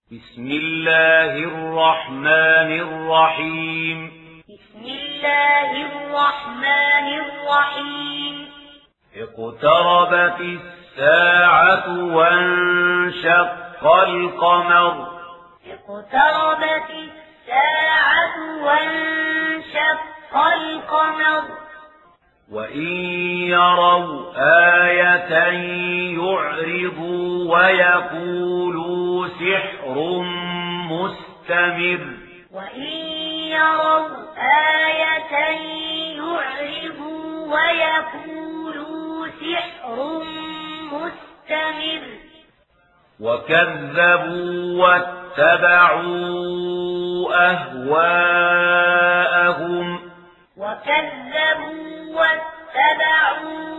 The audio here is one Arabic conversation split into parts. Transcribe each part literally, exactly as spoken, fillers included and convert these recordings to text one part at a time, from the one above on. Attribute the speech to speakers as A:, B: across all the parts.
A: بسم الله الرحمن الرحيم
B: بسم الله الرحمن الرحيم
A: اقتربت الساعة وانشق القمر
B: اقتربت الساعة وانشق القمر
A: وإن يروا آية يعرضوا ويقولوا سحر مستمر
B: وإن يروا آية يعرضوا ويقولوا سحر مستمر
A: وكذبوا واتبعوا أهواءهم
B: وكذبوا واتبعوا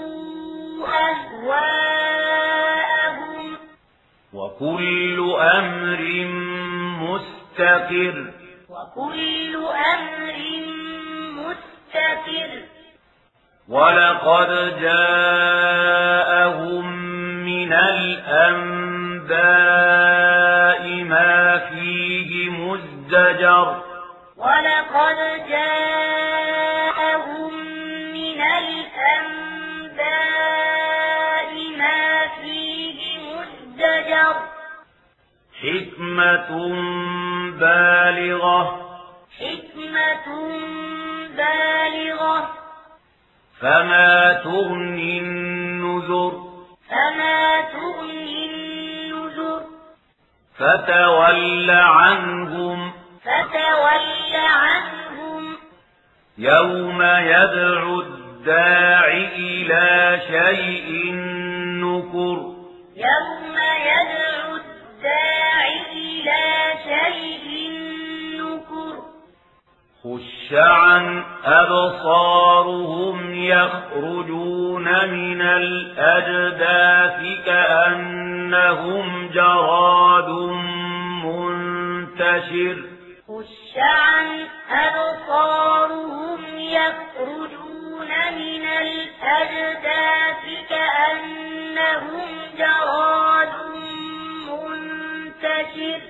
B: أهواءهم
A: وكل أمر مستقر
B: وكل أمر مستقر
A: ولقد جاءهم من الأنباء ما فيه مزدجر
B: ولقد جاءهم من الأنباء ما فيه مزدجر
A: حكمة بالغة
B: حكمة بالغة
A: فما تغني النذر
B: فما تغني النذر
A: فتول عنهم
B: فتول عنهم
A: يوم يدعو الداع إلى شيء نكر
B: يوم يدعو الداع إلى شيء نكر
A: خش عن أبصارهم يخرجون من الأجداث كأنهم جراد منتشر
B: خش عن أبصارهم يخرجون من الأجداث كأنهم جراد منتشر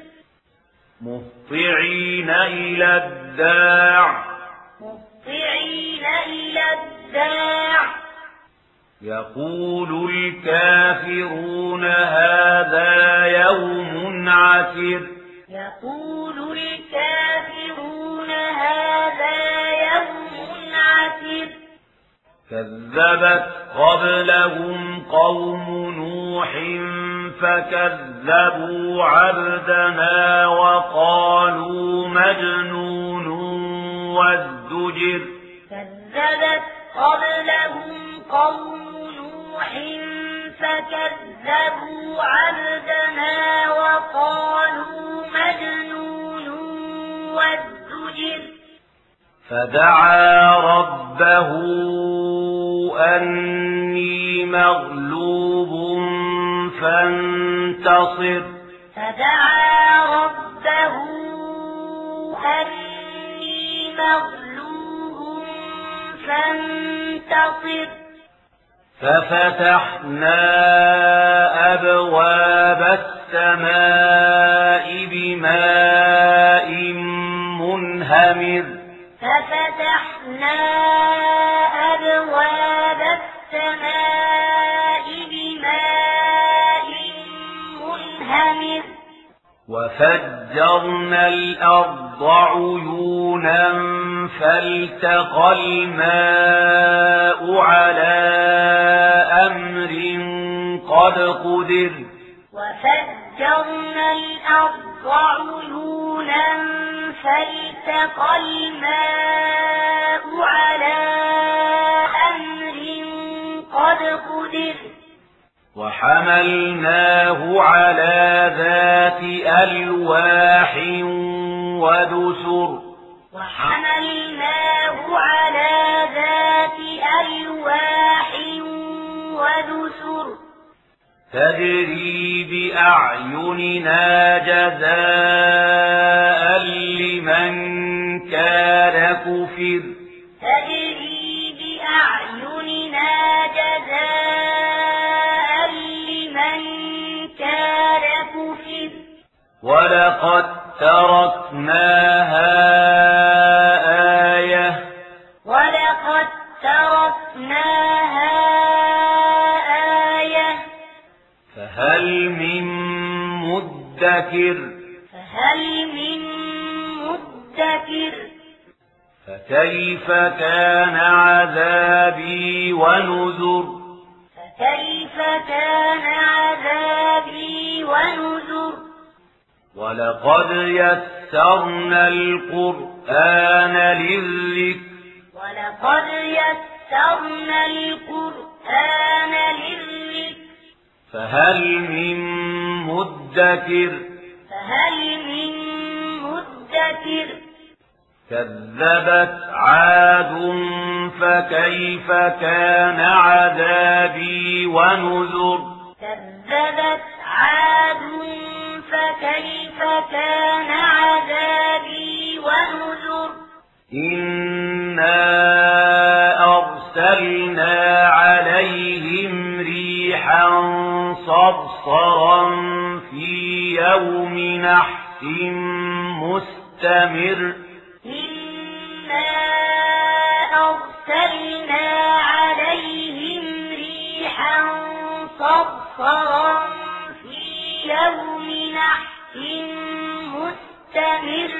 A: مهطعين إلى الداع
B: مهطعين إلى الداع
A: يقول الكافرون هذا يوم عسر
B: يقول الكافرون هذا يوم عسر
A: كذبت قبلهم قوم نوح فكذبوا عبدنا وقالوا مجنون وازدجر
B: كذبت قبلهم قوم نوح فكذبوا عبدنا وقالوا مجنون وازدجر
A: فدعا ربه أني مغلوب فانتصر
B: فدعا ربه أني مغلوب فانتصر
A: ففتحنا أبواب السماء بماء منهمر
B: ففتحنا أبواب السماء بماء منهمر
A: وفجرنا الأرض عيونا فالتقى الماء على أمر قد قدر
B: وفجرنا الأرض عيونا فالتقى الماء على أمر قد قدر
A: وحملناه على ذات ألواح ودسر
B: وحملناه على ذات ألواح ودسر
A: تجري بأعيننا جزاء لمن كان كفر
B: تجري بأعيننا جزاء لمن كان كفر
A: ولقد تركناها آية
B: ولقد تركناها آية
A: فهل من مدكر
B: فهل من مدكر
A: فكيف كان عذابي ونذر
B: فكيف كان عذابي ونذر
A: ولقد يسرنا القرآن للذكر
B: ولقد يسرنا القرآن للذكر
A: فهل من مدكر
B: فهل من مدكر
A: كذبت عاد فكيف كان عذابي ونذر
B: كذبت عاد فكيف كان عذابي ونذر
A: إنا أرسلنا عليهم ريحا صرصرا في يوم نحس مستمر
B: إنا أرسلنا عليهم ريحا صرصرا في يوم نحس مستمر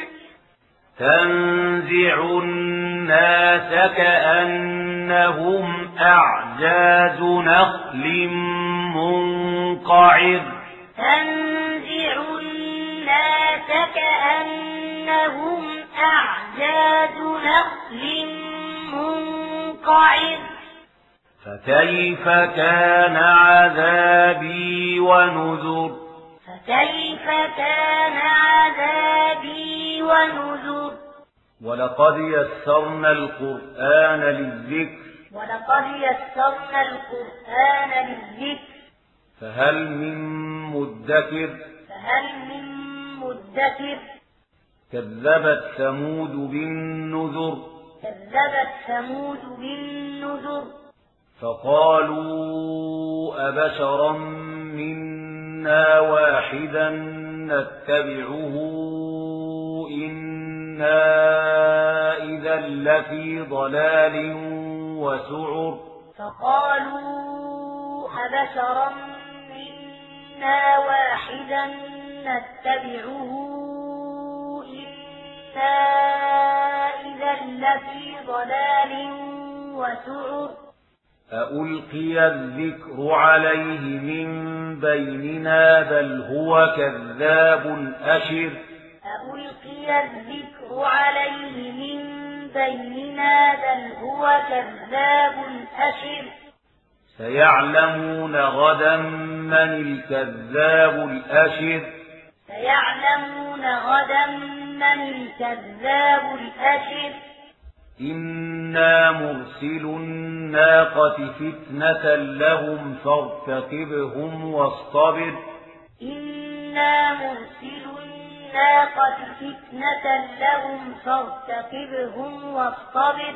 A: تنزع الناس كأنهم أعجاز نخل منقعر
B: تنزع الناس كأنهم أعجاز نخل منقعر
A: فكيف كان عذابي ونذر
B: فكيف كان عذابي ونذر
A: ولقد يسرنا القرآن للذكر
B: ولقد يسرنا القرآن للذكر
A: فهل من مدكر
B: فهل من مدكر
A: كذبت ثمود بالنذر
B: كذبت ثمود بالنذر
A: فقالوا أبشرا منا واحدا نتبعه إنا إذا لفي ضلال وسعر
B: فقالوا أبشرا منا واحدا نتبعه إنا إذا لفي ضلال وسعر
A: أألقي الذكر عليه من بيننا بل هو كذاب أشر
B: ألقي الذكر عليه من بيننا بل هو كذاب أشر
A: سيعلمون غدا من الكذاب الأشر
B: سيعلمون غدا من الكذاب الأشر
A: إنا مرسل الناقة فتنة لهم فارتقبهم واصطبر
B: إنا مرسل الناقة فتنة لهم فارتقبهم واصطبر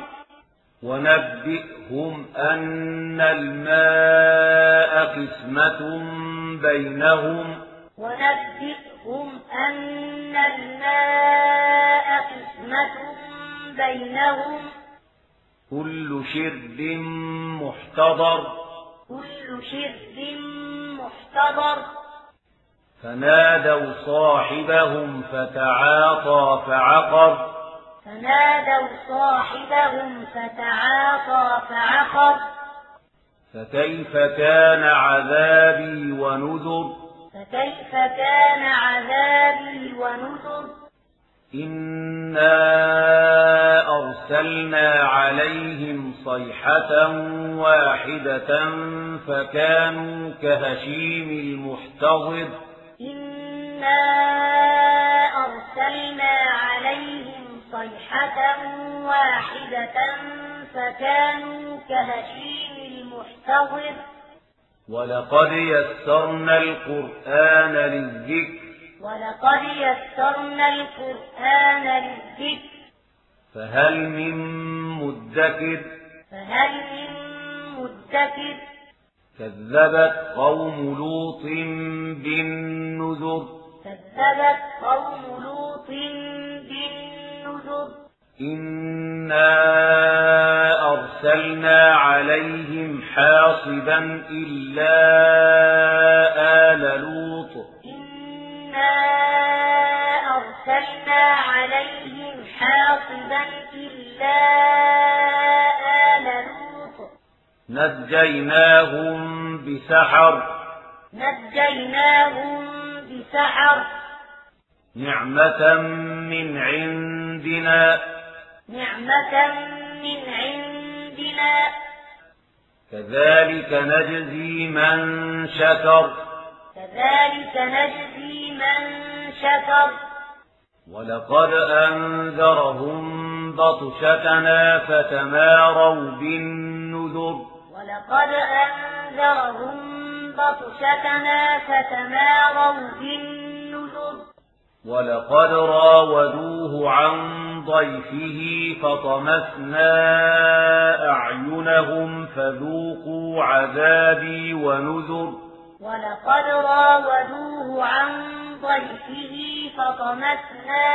A: ونبئهم أن الماء قسمة بينهم
B: ونبئهم أن الماء قسمة بينهم
A: كل شرب محتضر
B: كل شرب محتضر
A: فنادوا صاحبهم فتعاطى فعقر
B: فنادوا صاحبهم فتعاطى فعقر
A: فكيف كان عذابي ونذر
B: فكيف كان عذابي ونذر
A: إنا أرسلنا عليهم صيحة واحدة فكانوا كهشيم المحتضر
B: إنا أرسلنا عليهم صيحة واحدة فكانوا كهشيم المحتضر
A: ولقد يسرنا القرآن للذكر
B: ولقد يسرنا القرآن للذكر
A: فهل من مدكر
B: فهل من مدكر
A: كذبت قوم لوط بالنذر
B: كذبت قوم لوط بالنذر
A: إنا أرسلنا عليهم حاصبا إلا آل لوط
B: إنا أرسلنا عليهم حاصبا إلا آل لوط
A: نجيناهم بسحر
B: نجيناهم بسحر
A: نعمة من عندنا
B: نعمة من عندنا
A: كذلك نجزي من شكر
B: كذلك نجزي من شكر
A: ولقد أنذرهم بطشتنا فتماروا بالنذر
B: ولقد أنذرهم بطشتنا فتماروا بالنذر
A: ولقد راودوه عن ضيفه فطمسنا أعينهم فذوقوا عذابي ونذر
B: ولقد راودوه عن ضيفه فطمسنا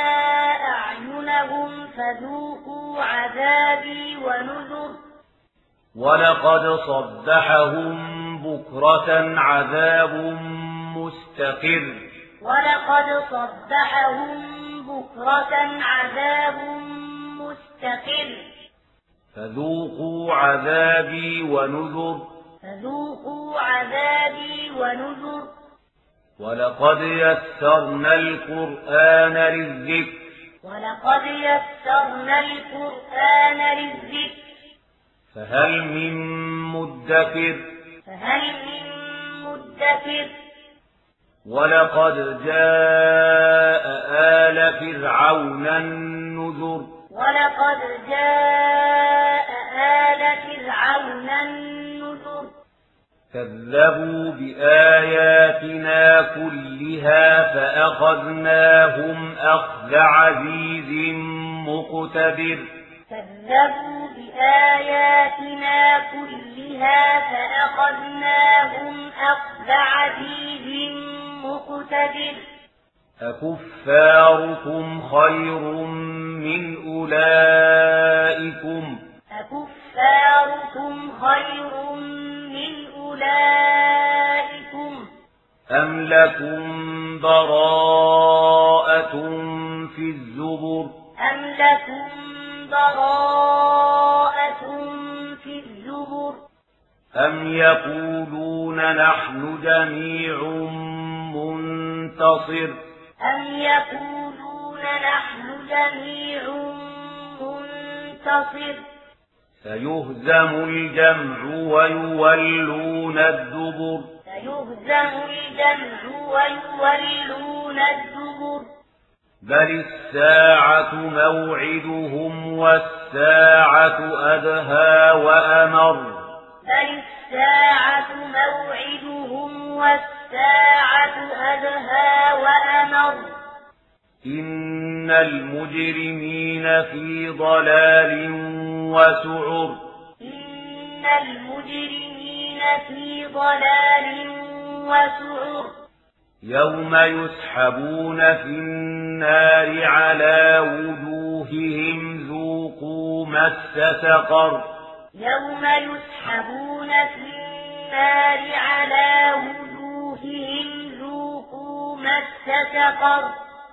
B: أعينهم فذوقوا عذابي ونذر
A: ولقد صبحهم بكرة عذاب مستقر
B: ولقد صبحهم بكرة عذاب مستقر
A: فذوقوا عذابي ونذر
B: فذوقوا عذابي ونذر
A: ولقد يسرنا القرآن للذكر
B: ولقد يسرنا القرآن للذكر
A: فهل من مدكر
B: فهل من مدكر
A: ولقد جاء آل فرعون النذر
B: ولقد جاء آل فرعون النذر
A: كذبوا بآياتنا كلها فأخذناهم أخذ عزيز مقتدر
B: كذبوا بآياتنا كلها فأخذناهم أخذ عزيز مقتدر
A: أكفاركم خير من أولئكم
B: أكفاركم خير من أولئكم
A: أم لكم براءة في الزبر
B: أم لكم براءة في الزبر
A: أم يقولون نحن جميع منتصر
B: أم يقولون نحن جميع منتصر
A: سيهزم الجمع ويولون الدبر
B: سيهزم الجمع ويولون الدبر
A: بل الساعة موعدهم والساعة أدهى وأمر
B: بل الساعة موعدهم والساعة أدهى وأمر
A: إن المجرمين في ضلال وسعر
B: إن المجرمين في ضلال وسعر
A: يوم يسحبون في النار على وجوههم ذوقوا مس سقر
B: يوم يسحبون في النار على وجوههم ذوقوا مس سقر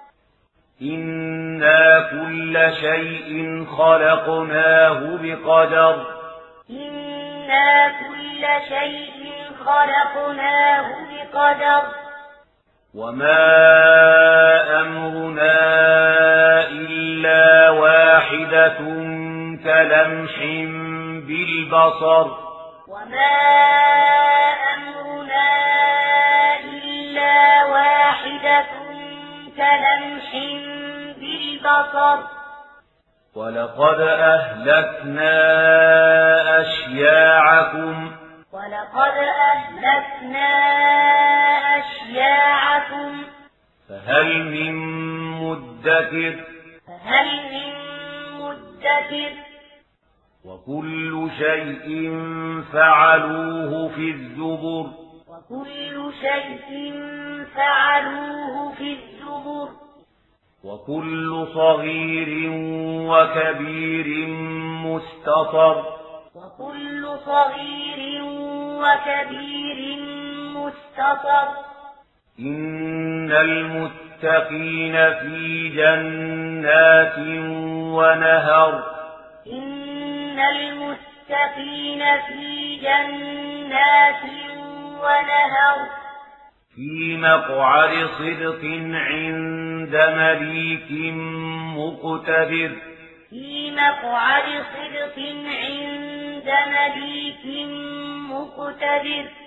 A: إنا كل شيء خلقناه بقدر
B: إنا كل شيء خلقناه بقدر
A: وما أمرنا إلا واحدة كلمح بالبصر
B: وما أمرنا إلا واحدة كلمح بالبصر
A: ولقد أهلكنا أشياعكم
B: ولقد أهلكنا أشياعكم
A: فهل من مدكر
B: فهل من مدكر
A: وكل شيء فعلوه في الزبر
B: وكل شيء فعلوه في الزبر
A: وكل صغير وكبير مستطر
B: وكل صغير وكبير مستطر
A: إن المتقين في جنات ونهر
B: إن المتقين في جنات ونهر
A: في مقعد صدق عند مليك مقتدر
B: في مقعد صدق عند مليك مقتدر